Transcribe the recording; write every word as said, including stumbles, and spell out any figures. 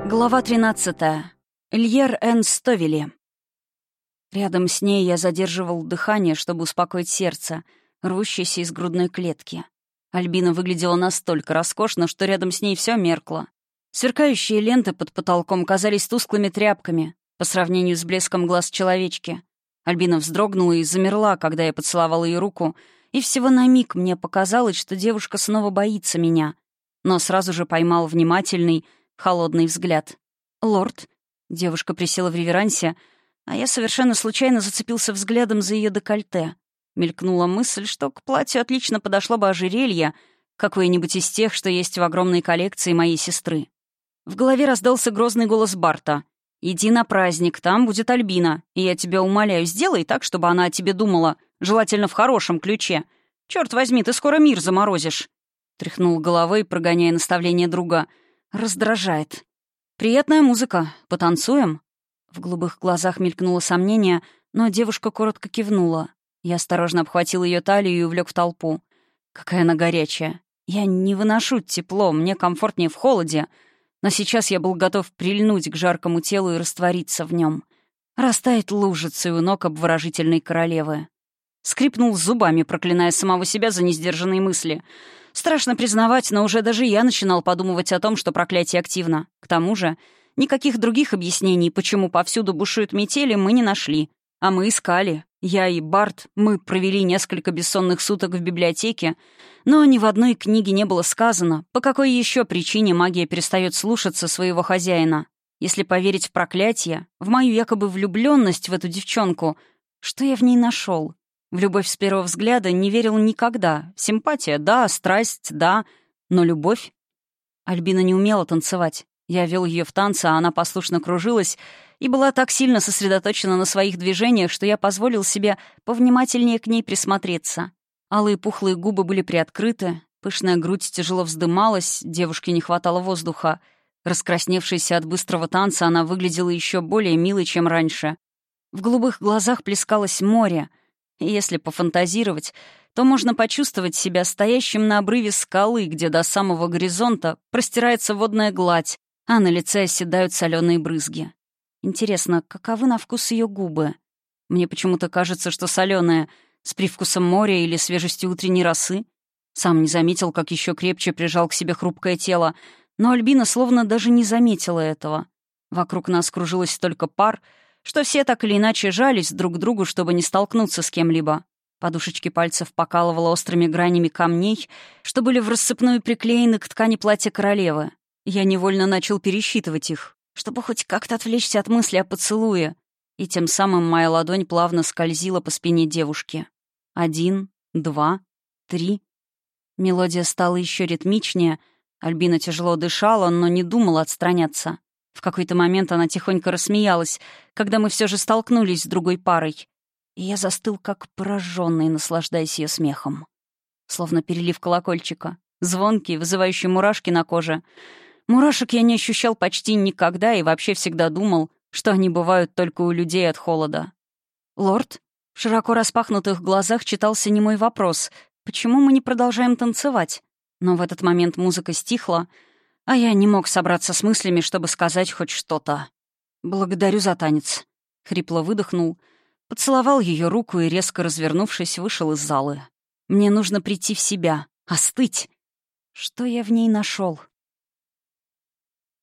Глава тринадцатая. Льер Эн Стовели. Рядом с ней я задерживал дыхание, чтобы успокоить сердце, рвущееся из грудной клетки. Альбина выглядела настолько роскошно, что рядом с ней все меркло. Сверкающие ленты под потолком казались тусклыми тряпками по сравнению с блеском глаз человечки. Альбина вздрогнула и замерла, когда я поцеловал ее руку, и всего на миг мне показалось, что девушка снова боится меня. Но сразу же поймал внимательный, холодный взгляд. «Лорд?» Девушка присела в реверансе, а я совершенно случайно зацепился взглядом за ее декольте. Мелькнула мысль, что к платью отлично подошло бы ожерелье, какое-нибудь из тех, что есть в огромной коллекции моей сестры. В голове раздался грозный голос Барта. «Иди на праздник, там будет Альбина, и я тебя умоляю, сделай так, чтобы она о тебе думала, желательно в хорошем ключе. Черт возьми, ты скоро мир заморозишь!» Тряхнул головой, прогоняя наставление друга. «Раздражает. Приятная музыка. Потанцуем?» В голубых глазах мелькнуло сомнение, но девушка коротко кивнула. Я осторожно обхватил ее талию и увлек в толпу. Какая она горячая. Я не выношу тепло, мне комфортнее в холоде, но сейчас я был готов прильнуть к жаркому телу и раствориться в нем. Растаять лужицей у ног обворожительной королевы. Скрипнул зубами, проклиная самого себя за несдержанные мысли. Страшно признавать, но уже даже я начинал подумывать о том, что проклятие активно. К тому же, никаких других объяснений, почему повсюду бушуют метели, мы не нашли. А мы искали. Я и Барт, мы провели несколько бессонных суток в библиотеке, но ни в одной книге не было сказано, по какой еще причине магия перестает слушаться своего хозяина. Если поверить в проклятие, в мою якобы влюбленность в эту девчонку, что я в ней нашел? В любовь с первого взгляда не верил никогда. Симпатия — да, страсть — да, но любовь? Альбина не умела танцевать. Я вел ее в танцы, а она послушно кружилась и была так сильно сосредоточена на своих движениях, что я позволил себе повнимательнее к ней присмотреться. Алые пухлые губы были приоткрыты, пышная грудь тяжело вздымалась, девушке не хватало воздуха. Раскрасневшаяся от быстрого танца, она выглядела еще более милой, чем раньше. В голубых глазах плескалось море, и если пофантазировать, то можно почувствовать себя стоящим на обрыве скалы, где до самого горизонта простирается водная гладь, а на лице оседают соленые брызги. Интересно, каковы на вкус ее губы? Мне почему-то кажется, что соленые, с привкусом моря или свежестью утренней росы. Сам не заметил, как еще крепче прижал к себе хрупкое тело, но Альбина словно даже не заметила этого. Вокруг нас кружилось столько пар, что все так или иначе жались друг к другу, чтобы не столкнуться с кем-либо. Подушечки пальцев покалывало острыми гранями камней, что были в рассыпную приклеены к ткани платья королевы. Я невольно начал пересчитывать их, чтобы хоть как-то отвлечься от мысли о поцелуе, и тем самым моя ладонь плавно скользила по спине девушки. Один, два, три. Мелодия стала еще ритмичнее, Альбина тяжело дышала, но не думала отстраняться. В какой-то момент она тихонько рассмеялась, когда мы все же столкнулись с другой парой. И я застыл, как пораженный, наслаждаясь ее смехом. Словно перелив колокольчика. Звонкий, вызывающий мурашки на коже. Мурашек я не ощущал почти никогда и вообще всегда думал, что они бывают только у людей от холода. «Лорд?» В широко распахнутых глазах читался немой вопрос. «Почему мы не продолжаем танцевать?» Но в этот момент музыка стихла, а я не мог собраться с мыслями, чтобы сказать хоть что-то. «Благодарю за танец», — хрипло выдохнул, поцеловал ее руку и, резко развернувшись, вышел из залы. «Мне нужно прийти в себя, остыть». Что я в ней нашел?